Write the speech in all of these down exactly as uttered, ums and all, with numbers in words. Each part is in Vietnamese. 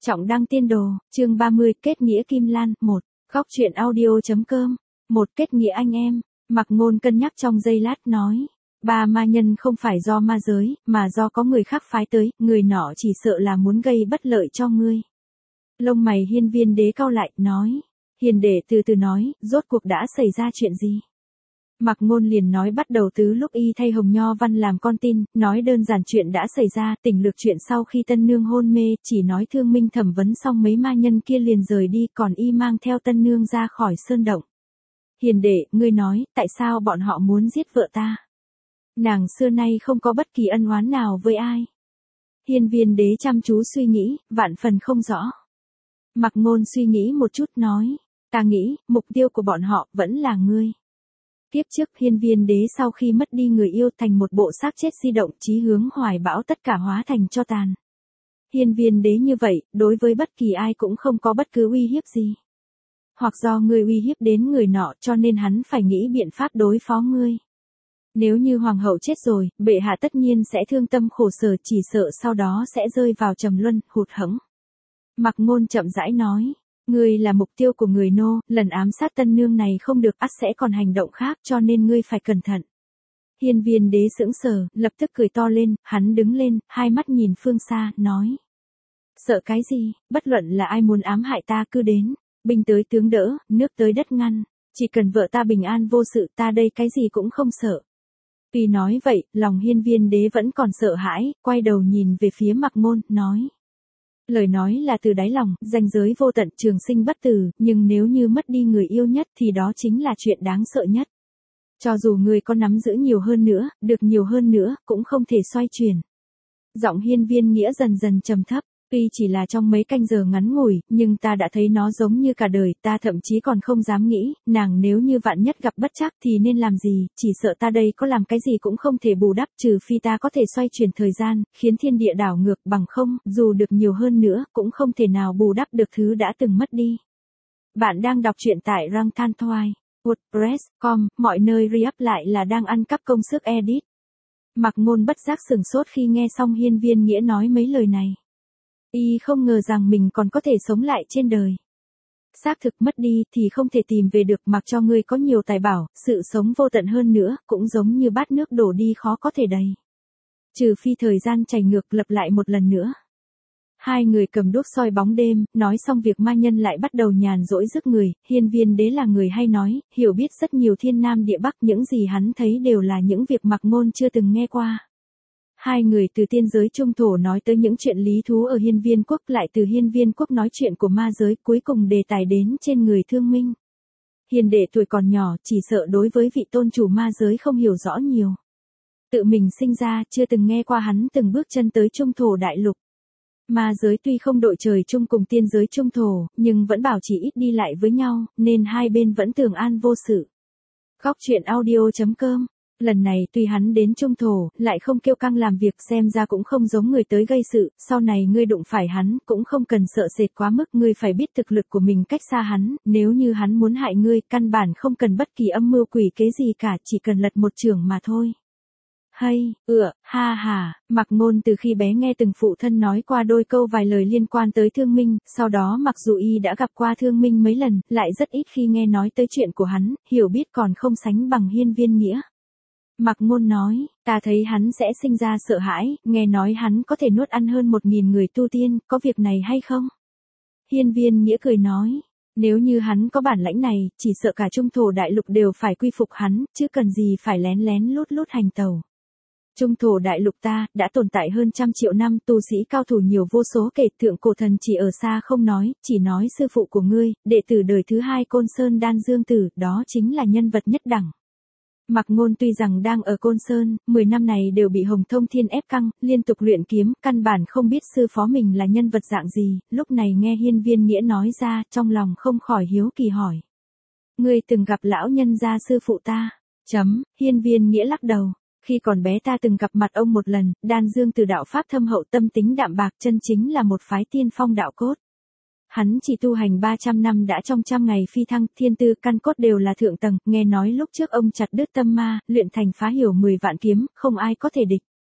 Trọng đăng tiên đồ, chương ba mươi, kết nghĩa Kim Lan, một. Góc truyện audio.com. Một kết nghĩa anh em. Mạc Ngôn cân nhắc trong giây lát nói. Ba ma nhân không phải do ma giới, mà do có người khác phái tới, người nọ chỉ sợ là muốn gây bất lợi cho ngươi. Lông mày Hiên Viên Đế cau lại, nói. Hiền đệ từ từ nói, rốt cuộc đã xảy ra chuyện gì? Mạc Ngôn liền nói bắt đầu từ lúc y thay Hồng Nho Văn làm con tin, nói đơn giản chuyện đã xảy ra, tỉnh lược chuyện sau khi tân nương hôn mê, chỉ nói Thương Minh thẩm vấn xong mấy ma nhân kia liền rời đi, còn y mang theo tân nương ra khỏi sơn động. Hiền đệ, ngươi nói, tại sao bọn họ muốn giết vợ ta? Nàng xưa nay không có bất kỳ ân oán nào với ai. Hiên Viên Đế chăm chú suy nghĩ, vạn phần không rõ. Mạc Ngôn suy nghĩ một chút nói, ta nghĩ, mục tiêu của bọn họ vẫn là ngươi. Tiếp trước Hiên Viên Đế sau khi mất đi người yêu thành một bộ xác chết di động, chí hướng hoài bão tất cả hóa thành cho tàn. Hiên Viên Đế như vậy, đối với bất kỳ ai cũng không có bất cứ uy hiếp gì. Hoặc do ngươi uy hiếp đến người nọ cho nên hắn phải nghĩ biện pháp đối phó ngươi. Nếu như hoàng hậu chết rồi, bệ hạ tất nhiên sẽ thương tâm khổ sở, chỉ sợ sau đó sẽ rơi vào trầm luân, hụt hẫng. Mạc Ngôn chậm rãi nói. Ngươi là mục tiêu của người nô, lần ám sát tân nương này không được, ắt sẽ còn hành động khác, cho nên ngươi phải cẩn thận. Hiên Viên Đế sững sờ, lập tức cười to lên, hắn đứng lên, hai mắt nhìn phương xa, nói. Sợ cái gì, bất luận là ai muốn ám hại ta cứ đến, binh tới tướng đỡ, nước tới đất ngăn, chỉ cần vợ ta bình an vô sự, ta đây cái gì cũng không sợ. Tuy nói vậy, lòng Hiên Viên Đế vẫn còn sợ hãi, quay đầu nhìn về phía Mạc Ngôn, nói. Lời nói là từ đáy lòng, ranh giới vô tận, trường sinh bất tử, nhưng nếu như mất đi người yêu nhất thì đó chính là chuyện đáng sợ nhất. Cho dù người có nắm giữ nhiều hơn nữa, được nhiều hơn nữa, cũng không thể xoay chuyển. Giọng Hiên Viên Nghĩa dần dần trầm thấp, tuy chỉ là trong mấy canh giờ ngắn ngủi, nhưng ta đã thấy nó giống như cả đời, ta thậm chí còn không dám nghĩ, nàng nếu như vạn nhất gặp bất trắc thì nên làm gì, chỉ sợ ta đây có làm cái gì cũng không thể bù đắp, trừ phi ta có thể xoay chuyển thời gian, khiến thiên địa đảo ngược, bằng không, dù được nhiều hơn nữa, cũng không thể nào bù đắp được thứ đã từng mất đi. Bạn đang đọc truyện tại Rangthanthoi, WordPress chấm com, mọi nơi re-up lại là đang ăn cắp công sức edit. Mạc Ngôn bất giác sửng sốt khi nghe xong Hiên Viên Nghĩa nói mấy lời này. Y không ngờ rằng mình còn có thể sống lại trên đời. Xác thực mất đi thì không thể tìm về được, mặc cho ngươi có nhiều tài bảo, sự sống vô tận hơn nữa, cũng giống như bát nước đổ đi khó có thể đầy. Trừ phi thời gian chảy ngược lập lại một lần nữa. Hai người cầm đuốc soi bóng đêm, nói xong việc ma nhân lại bắt đầu nhàn rỗi rước người, Hiên Viên Đế là người hay nói, hiểu biết rất nhiều thiên nam địa bắc, những gì hắn thấy đều là những việc Mạc Ngôn chưa từng nghe qua. Hai người từ tiên giới trung thổ nói tới những chuyện lý thú ở Hiên Viên Quốc, lại từ Hiên Viên Quốc nói chuyện của ma giới, cuối cùng đề tài đến trên người Thương Minh. Hiền đệ tuổi còn nhỏ, chỉ sợ đối với vị tôn chủ ma giới không hiểu rõ nhiều. Tự mình sinh ra, chưa từng nghe qua hắn từng bước chân tới trung thổ đại lục. Ma giới tuy không đội trời chung cùng tiên giới trung thổ, nhưng vẫn bảo chỉ ít đi lại với nhau, nên hai bên vẫn tường an vô sự. Góc truyện audio.com. Lần này tuy hắn đến trung thổ, lại không kêu căng làm việc, xem ra cũng không giống người tới gây sự, sau này ngươi đụng phải hắn, cũng không cần sợ sệt quá mức, ngươi phải biết thực lực của mình cách xa hắn, nếu như hắn muốn hại ngươi, căn bản không cần bất kỳ âm mưu quỷ kế gì cả, chỉ cần lật một chưởng mà thôi. Hay, ựa, ha ha, Mạc Ngôn từ khi bé nghe từng phụ thân nói qua đôi câu vài lời liên quan tới Thương Minh, sau đó mặc dù y đã gặp qua Thương Minh mấy lần, lại rất ít khi nghe nói tới chuyện của hắn, hiểu biết còn không sánh bằng Hiên Viên Nghĩa. Mạc Ngôn nói, ta thấy hắn sẽ sinh ra sợ hãi, nghe nói hắn có thể nuốt ăn hơn một nghìn người tu tiên, có việc này hay không? Hiên Viên Nghĩa cười nói, nếu như hắn có bản lãnh này, chỉ sợ cả trung thổ đại lục đều phải quy phục hắn, chứ cần gì phải lén lén lút lút hành tẩu. Trung thổ đại lục ta, đã tồn tại hơn trăm triệu năm, tu sĩ cao thủ nhiều vô số kể, thượng cổ thần chỉ ở xa không nói, chỉ nói sư phụ của ngươi, đệ tử đời thứ hai Côn Sơn Đan Dương Tử, đó chính là nhân vật nhất đẳng. Mạc Ngôn tuy rằng đang ở Côn Sơn, mười năm này đều bị Hồng Thông Thiên ép căng, liên tục luyện kiếm, căn bản không biết sư phó mình là nhân vật dạng gì, lúc này nghe Hiên Viên Nghĩa nói ra, trong lòng không khỏi hiếu kỳ hỏi. Ngươi từng gặp lão nhân gia sư phụ ta? Chấm, Hiên Viên Nghĩa lắc đầu. Khi còn bé ta từng gặp mặt ông một lần, Đan Dương Tử đạo pháp thâm hậu, tâm tính đạm bạc, chân chính là một phái tiên phong đạo cốt. Hắn chỉ tu hành ba trăm năm đã trong trăm ngày phi thăng, thiên tư căn cốt đều là thượng tầng, nghe nói lúc trước ông chặt đứt tâm ma, luyện thành phá hiểu mười vạn kiếm, không ai có thể địch.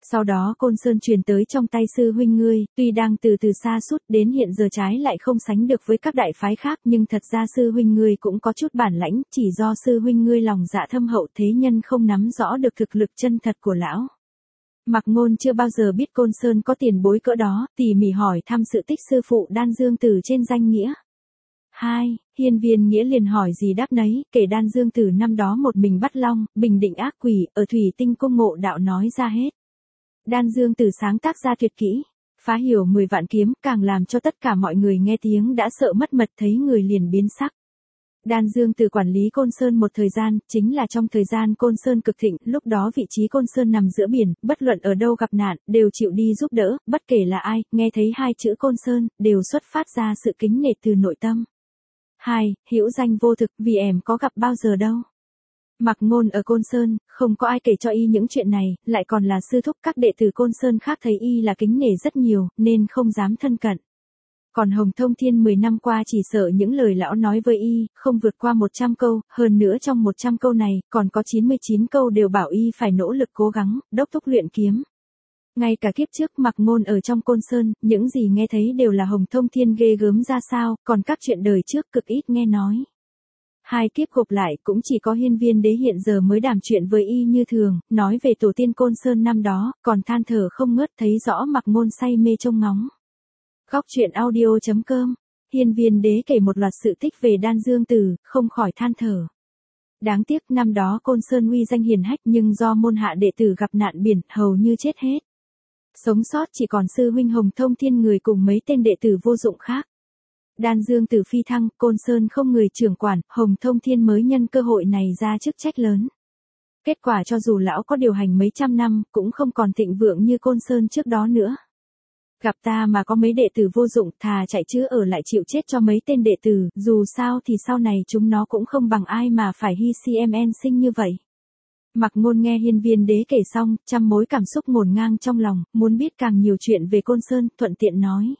Sau đó Côn Sơn truyền tới trong tay sư huynh ngươi, tuy đang từ từ xa sút đến hiện giờ trái lại không sánh được với các đại phái khác, nhưng thật ra sư huynh ngươi cũng có chút bản lãnh, chỉ do sư huynh ngươi lòng dạ thâm hậu thế nhân không nắm rõ được thực lực chân thật của lão. Mạc Ngôn chưa bao giờ biết Côn Sơn có tiền bối cỡ đó, tỉ mỉ hỏi thăm sự tích sư phụ Đan Dương Tử trên danh nghĩa. Hai, Hiên Viên Nghĩa liền hỏi gì đáp nấy, kể Đan Dương Tử năm đó một mình bắt long, bình định ác quỷ, ở Thủy Tinh Cung ngộ đạo nói ra hết. Đan Dương Tử sáng tác ra tuyệt kỹ, phá hiểu mười vạn kiếm, càng làm cho tất cả mọi người nghe tiếng đã sợ mất mật, thấy người liền biến sắc. Đan Dương Tử quản lý Côn Sơn một thời gian, chính là trong thời gian Côn Sơn cực thịnh, lúc đó vị trí Côn Sơn nằm giữa biển, bất luận ở đâu gặp nạn, đều chịu đi giúp đỡ, bất kể là ai, nghe thấy hai chữ Côn Sơn, đều xuất phát ra sự kính nể từ nội tâm. Hai, hữu danh vô thực, vì em có gặp bao giờ đâu. Mạc Ngôn ở Côn Sơn, không có ai kể cho y những chuyện này, lại còn là sư thúc, các đệ tử Côn Sơn khác thấy y là kính nể rất nhiều, nên không dám thân cận. Còn Hồng Thông Thiên mười năm qua chỉ sợ những lời lão nói với y, không vượt qua một trăm câu, hơn nữa trong một trăm câu này, còn có chín mươi chín câu đều bảo y phải nỗ lực cố gắng, đốc thúc luyện kiếm. Ngay cả kiếp trước Mạc Ngôn ở trong Côn Sơn, những gì nghe thấy đều là Hồng Thông Thiên ghê gớm ra sao, còn các chuyện đời trước cực ít nghe nói. Hai kiếp gộp lại cũng chỉ có Hiên Viên Đế hiện giờ mới đàm chuyện với y như thường, nói về tổ tiên Côn Sơn năm đó, còn than thở không ngớt, thấy rõ Mạc Ngôn say mê trông ngóng. Góc truyện audio chấm com, Hiên Viên Đế kể một loạt sự tích về Đan Dương Tử, không khỏi than thở. Đáng tiếc năm đó Côn Sơn uy danh hiển hách nhưng do môn hạ đệ tử gặp nạn biển, hầu như chết hết. Sống sót chỉ còn sư huynh Hồng Thông Thiên người cùng mấy tên đệ tử vô dụng khác. Đan Dương Tử phi thăng, Côn Sơn không người trưởng quản, Hồng Thông Thiên mới nhân cơ hội này ra chức trách lớn. Kết quả cho dù lão có điều hành mấy trăm năm, cũng không còn thịnh vượng như Côn Sơn trước đó nữa. Gặp ta mà có mấy đệ tử vô dụng, thà chạy chứ ở lại chịu chết cho mấy tên đệ tử, dù sao thì sau này chúng nó cũng không bằng ai mà phải hy cmn sinh như vậy. Mạc Ngôn nghe Hiên Viên Đế kể xong, trăm mối cảm xúc ngổn ngang trong lòng, muốn biết càng nhiều chuyện về Côn Sơn, thuận tiện nói.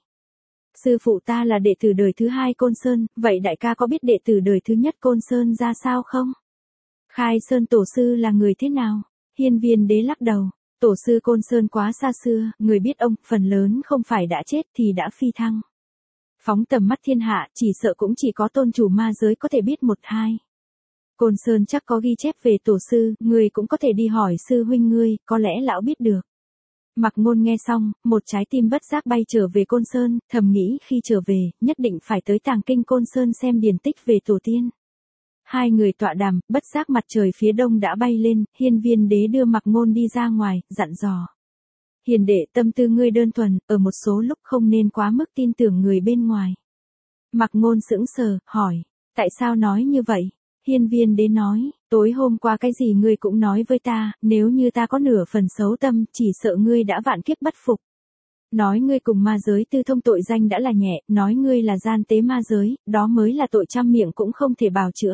Sư phụ ta là đệ tử đời thứ hai Côn Sơn, vậy đại ca có biết đệ tử đời thứ nhất Côn Sơn ra sao không? Khai Sơn tổ sư là người thế nào? Hiên Viên Đế lắc đầu. Tổ sư Côn Sơn quá xa xưa, người biết ông, phần lớn không phải đã chết thì đã phi thăng. Phóng tầm mắt thiên hạ, chỉ sợ cũng chỉ có tôn chủ ma giới có thể biết một hai. Côn Sơn chắc có ghi chép về tổ sư, người cũng có thể đi hỏi sư huynh ngươi, có lẽ lão biết được. Mạc Ngôn nghe xong, một trái tim bất giác bay trở về Côn Sơn, thầm nghĩ khi trở về, nhất định phải tới tàng kinh Côn Sơn xem điển tích về tổ tiên. Hai người tọa đàm, bất giác mặt trời phía đông đã bay lên, Hiên Viên Đế đưa Mạc Ngôn đi ra ngoài, dặn dò. Hiền đệ, tâm tư ngươi đơn thuần, ở một số lúc không nên quá mức tin tưởng người bên ngoài. Mạc Ngôn sững sờ, hỏi, tại sao nói như vậy? Hiên Viên Đế nói, tối hôm qua cái gì ngươi cũng nói với ta, nếu như ta có nửa phần xấu tâm, chỉ sợ ngươi đã vạn kiếp bất phục. Nói ngươi cùng ma giới tư thông tội danh đã là nhẹ, nói ngươi là gian tế ma giới, đó mới là tội trăm miệng cũng không thể bào chữa.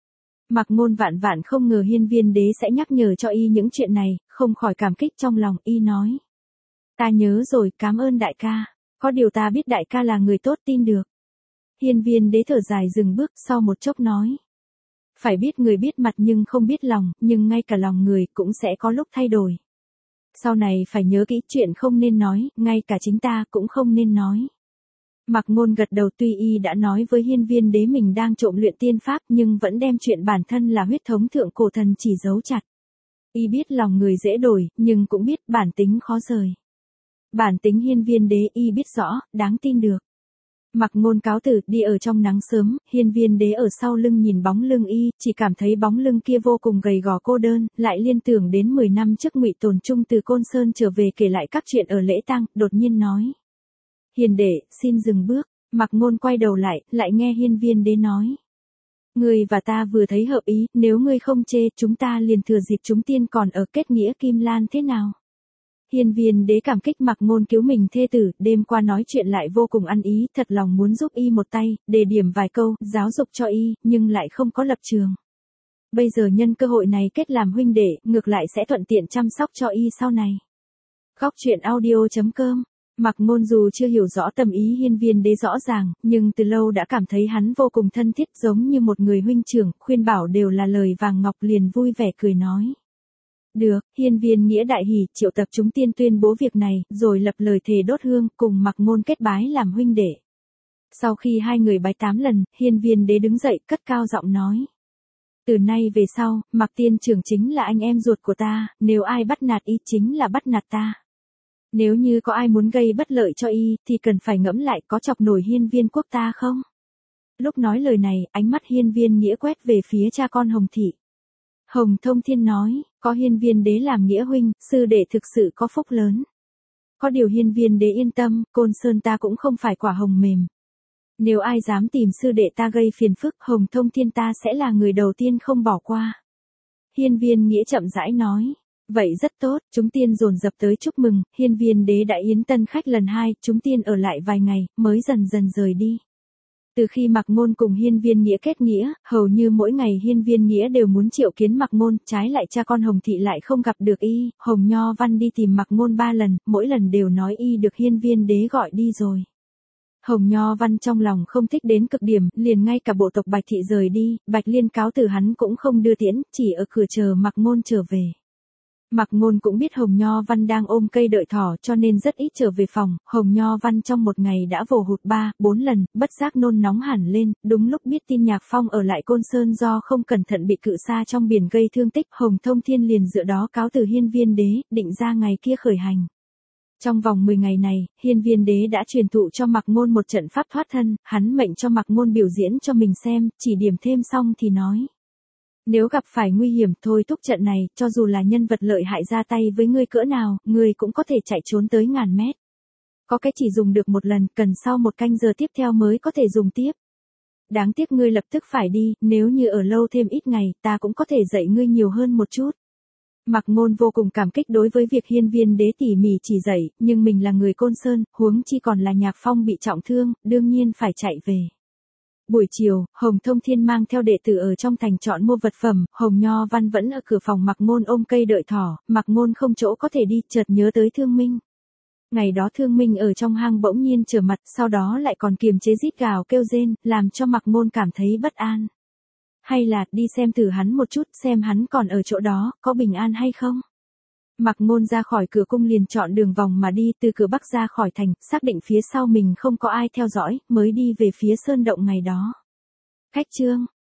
Mạc Ngôn vạn vạn không ngờ Hiên Viên Đế sẽ nhắc nhở cho y những chuyện này, không khỏi cảm kích trong lòng, y nói. Ta nhớ rồi, cảm ơn đại ca, có điều ta biết đại ca là người tốt tin được. Hiên Viên Đế thở dài dừng bước, sau một chốc nói. Phải biết người biết mặt nhưng không biết lòng, nhưng ngay cả lòng người cũng sẽ có lúc thay đổi. Sau này phải nhớ kỹ chuyện không nên nói, ngay cả chính ta cũng không nên nói. Mạc Ngôn gật đầu, tuy y đã nói với Hiên Viên Đế mình đang trộm luyện tiên pháp nhưng vẫn đem chuyện bản thân là huyết thống thượng cổ thần chỉ giấu chặt. Y biết lòng người dễ đổi, nhưng cũng biết bản tính khó rời. Bản tính Hiên Viên Đế y biết rõ, đáng tin được. Mạc Ngôn cáo từ, đi ở trong nắng sớm, Hiên Viên Đế ở sau lưng nhìn bóng lưng y, chỉ cảm thấy bóng lưng kia vô cùng gầy gò cô đơn, lại liên tưởng đến mười năm trước Ngụy Tồn Trung từ Côn Sơn trở về kể lại các chuyện ở lễ tang, đột nhiên nói. Hiền đệ, xin dừng bước. Mạc Ngôn quay đầu lại, lại nghe Hiên Viên Đế nói. Ngươi và ta vừa thấy hợp ý, nếu ngươi không chê, chúng ta liền thừa dịp chúng tiên còn ở kết nghĩa Kim Lan thế nào? Hiên Viên Đế cảm kích Mạc Ngôn cứu mình thê tử, đêm qua nói chuyện lại vô cùng ăn ý, thật lòng muốn giúp y một tay, đề điểm vài câu, giáo dục cho y, nhưng lại không có lập trường. Bây giờ nhân cơ hội này kết làm huynh đệ, ngược lại sẽ thuận tiện chăm sóc cho y sau này. Góc truyện audio chấm com. Mạc Ngôn dù chưa hiểu rõ tâm ý Hiên Viên Đế rõ ràng, nhưng từ lâu đã cảm thấy hắn vô cùng thân thiết, giống như một người huynh trưởng, khuyên bảo đều là lời vàng ngọc, liền vui vẻ cười nói. Được, hiên viên nghĩa đại hỉ, triệu tập chúng tiên tuyên bố việc này, rồi lập lời thề đốt hương, cùng Mạc Ngôn kết bái làm huynh đệ. Sau khi hai người bái tám lần, hiên viên đế đứng dậy, cất cao giọng nói. Từ nay về sau, Mạc tiên trưởng chính là anh em ruột của ta, nếu ai bắt nạt y chính là bắt nạt ta. Nếu như có ai muốn gây bất lợi cho y, thì cần phải ngẫm lại có chọc nổi hiên viên quốc ta không? Lúc nói lời này, ánh mắt hiên viên nghĩa quét về phía cha con Hồng Thị. Hồng Thông Thiên nói, có hiên viên đế làm nghĩa huynh, sư đệ thực sự có phúc lớn. Có điều hiên viên đế yên tâm, Côn Sơn ta cũng không phải quả hồng mềm. Nếu ai dám tìm sư đệ ta gây phiền phức, Hồng Thông Thiên ta sẽ là người đầu tiên không bỏ qua. Hiên viên nghĩa chậm rãi nói, vậy rất tốt, chúng tiên dồn dập tới chúc mừng, hiên viên đế đã yến tân khách lần hai, chúng tiên ở lại vài ngày, mới dần dần rời đi. Từ khi Mạc Ngôn cùng hiên viên nghĩa kết nghĩa, hầu như mỗi ngày hiên viên nghĩa đều muốn triệu kiến Mạc Ngôn, trái lại cha con Hồng Thị lại không gặp được y, Hồng Nho Văn đi tìm Mạc Ngôn ba lần, mỗi lần đều nói y được hiên viên đế gọi đi rồi. Hồng Nho Văn trong lòng không thích đến cực điểm, liền ngay cả bộ tộc Bạch Thị rời đi, Bạch Liên cáo từ hắn cũng không đưa tiễn, chỉ ở cửa chờ Mạc Ngôn trở về. Mạc Ngôn cũng biết Hồng Nho Văn đang ôm cây đợi thỏ cho nên rất ít trở về phòng, Hồng Nho Văn trong một ngày đã vồ hụt ba, bốn lần, bất giác nôn nóng hẳn lên, đúng lúc biết tin Nhạc Phong ở lại Côn Sơn do không cẩn thận bị cự sa trong biển gây thương tích, Hồng Thông Thiên liền dựa đó cáo từ hiên viên đế, định ra ngày kia khởi hành. Trong vòng mười ngày này, hiên viên đế đã truyền thụ cho Mạc Ngôn một trận pháp thoát thân, hắn mệnh cho Mạc Ngôn biểu diễn cho mình xem, chỉ điểm thêm xong thì nói. Nếu gặp phải nguy hiểm thôi thúc trận này, cho dù là nhân vật lợi hại ra tay với ngươi cỡ nào, ngươi cũng có thể chạy trốn tới ngàn mét. Có cái chỉ dùng được một lần, cần sau một canh giờ tiếp theo mới có thể dùng tiếp. Đáng tiếc ngươi lập tức phải đi, nếu như ở lâu thêm ít ngày, ta cũng có thể dạy ngươi nhiều hơn một chút. Mạc Ngôn vô cùng cảm kích đối với việc hiên viên đế tỉ mỉ chỉ dạy, nhưng mình là người Côn Sơn, huống chi còn là Nhạc Phong bị trọng thương, đương nhiên phải chạy về. Buổi chiều, Hồng Thông Thiên mang theo đệ tử ở trong thành chọn mua vật phẩm, Hồng Nho Văn vẫn ở cửa phòng Mạc Ngôn ôm cây đợi thỏ, Mạc Ngôn không chỗ có thể đi, chợt nhớ tới Thương Minh. Ngày đó Thương Minh ở trong hang bỗng nhiên trở mặt, sau đó lại còn kiềm chế rít gào kêu rên, làm cho Mạc Ngôn cảm thấy bất an. Hay là, đi xem thử hắn một chút, xem hắn còn ở chỗ đó, có bình an hay không? Mạc Ngôn ra khỏi cửa cung liền chọn đường vòng mà đi, từ cửa bắc ra khỏi thành, xác định phía sau mình không có ai theo dõi, mới đi về phía sơn động ngày đó. Khách chương